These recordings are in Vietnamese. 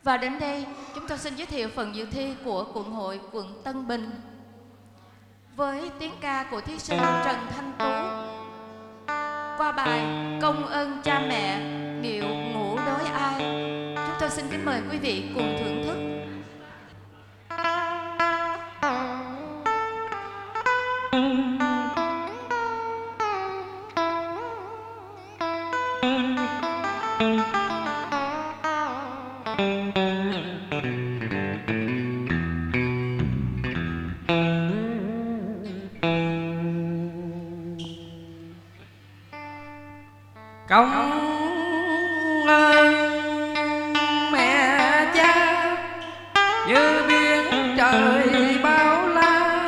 Và đến đây, chúng tôi xin giới thiệu phần dự thi của quận hội quận Tân Bình. Với tiếng ca của thí sinh Trần Thanh Tú qua bài Công ơn cha mẹ, điệu ngủ đối ai. Chúng tôi xin kính mời quý vị cùng thưởng thức. Công ơn mẹ cha như biển trời bao la,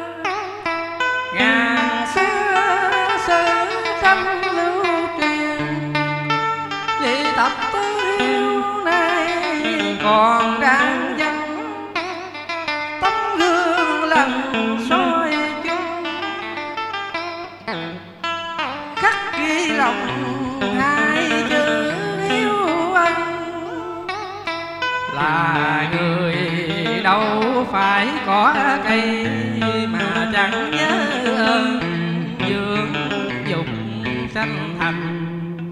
ngàn xưa sử tranh lưu truyền, vì tập tứ hiếu này còn đang dâng, tấm gương lành soi kính khắc ghi lòng hai chữ hiếu ân. Là người đâu phải có cây mà chẳng nhớ ơn dưỡng dục sanh thành,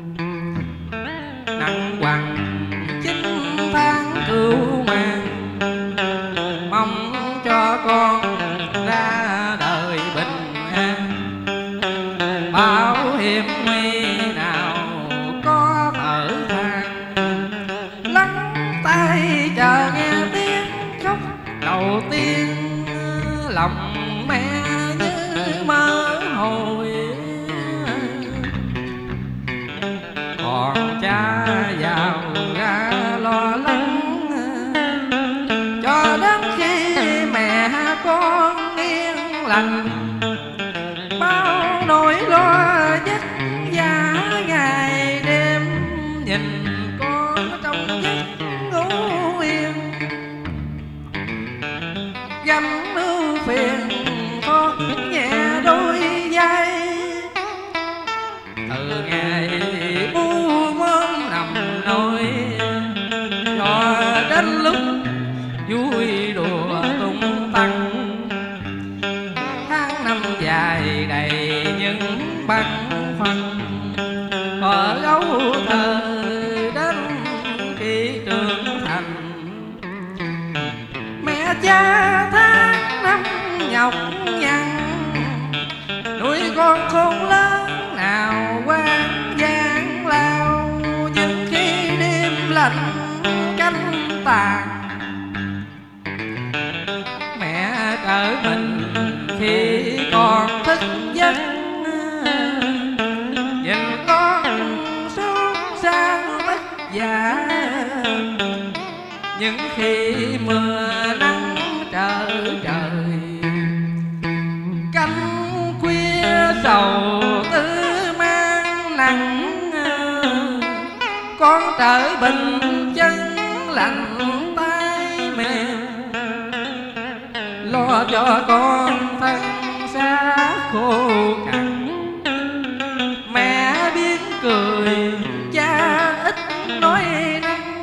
nặng quằn 9 tháng cưu mang, mong cho con ra đời bình an. Bảo hiểm nguy nào có thở than, lắng tai chờ nghe tiếng khóc đầu tiên. Lòng mẹ như mơ hồi, còn cha giàu ra lo lắng, cho đến khi mẹ con yên lành. Bao nỗi lo vất vả ngày đêm, nhìn con trong giấc ngủ yên. Gánh ưu phiền con nhẹ đôi vai, từ ngày bu mớm nằm nôi, cho đến lúc vui đùa tung tăng. Tháng năm dài đầy những băn khoăn, ở gấu thơ đến khi trưởng thành. Mẹ cha tháng năm nhọc nhằn, nuôi con khôn lớn nào quan gian lao. Nhưng khi đêm lạnh canh tàn, mẹ trở mình khi còn thức giấc, nhìn con suốt sang tất vả. Những khi mưa nắng trở trời, canh khuya sầu tư mang nặng. Con trở bình chân lạnh tay mềm, lo cho con thân xác khô cằn. Mẹ biết cười, cha ít nói năng,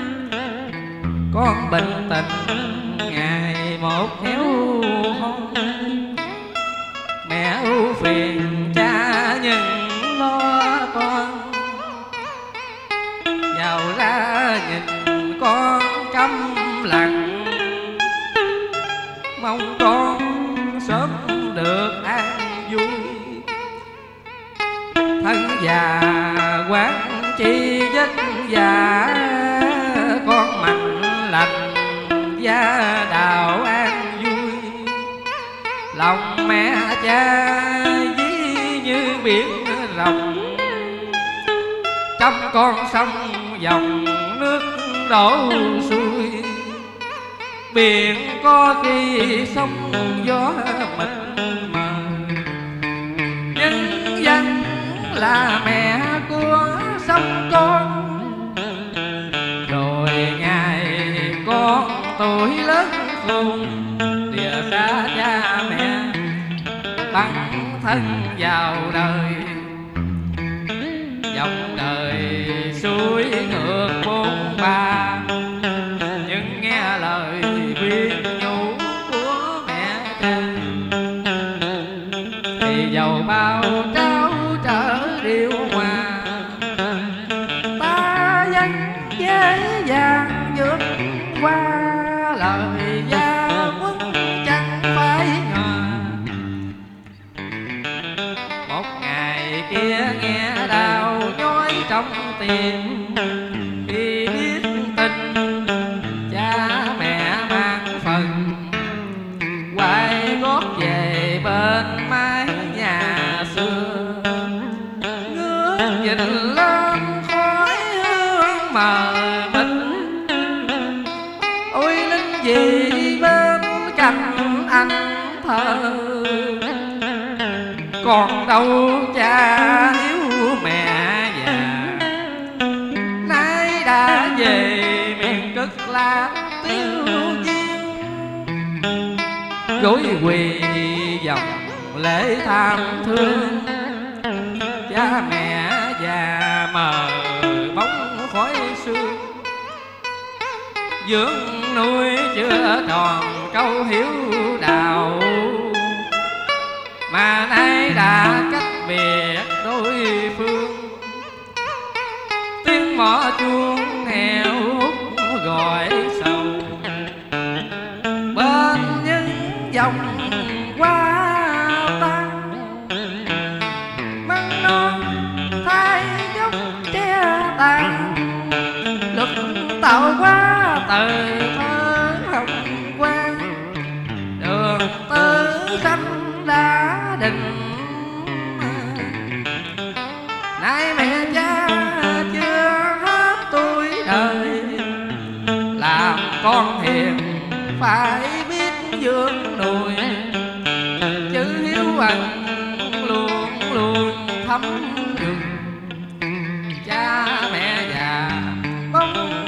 con bình tĩnh ngày một héo hon. Mẹ ưu phiền cha nhưng lo con, giàu ra nhìn con câm lặng. Mong con sớm được an vui, thân già quán chi vất vả. Con mạnh lành gia đạo an vui, lòng mẹ cha ví như biển rộng. Trăm con sông dòng nước đổ xuôi, biển có khi sóng gió mịt mờ. Nhưng dân là mẹ của sông con, rồi ngày con tuổi lớn khôn, địa xa cha mẹ băng thân vào đời. Dòng đời suối ngược bốn ba, trong tim. Khi biết tin cha mẹ mang phần, quay gót về bên mái nhà xưa. Ngước nhìn lên khói hương mờ mịt, ôi linh gì bên cạnh anh thơ. Còn đâu cha yếu mẹ già, nay đã về miền Cực Lạc tiêu diêu. Gối quỳ dòng lễ tham thương, cha mẹ già mờ bóng khói sương. Dưỡng nuôi chưa tròn câu hiếu đạo, mà nay đã cách biệt đôi phương. Tiếng mõ chuông heo hút gọi sầu, bên những dòng hoa tan. Măng non thay dốc che tàn, lực tạo quá từ thơ hồng quang. Đường Tử Khanh đã định, nay mẹ cha chưa hết tuổi đời. Làm con hiền phải biết dưỡng nuôi, chữ hiếu ân luôn luôn thấm nhuần. Cha mẹ già bóng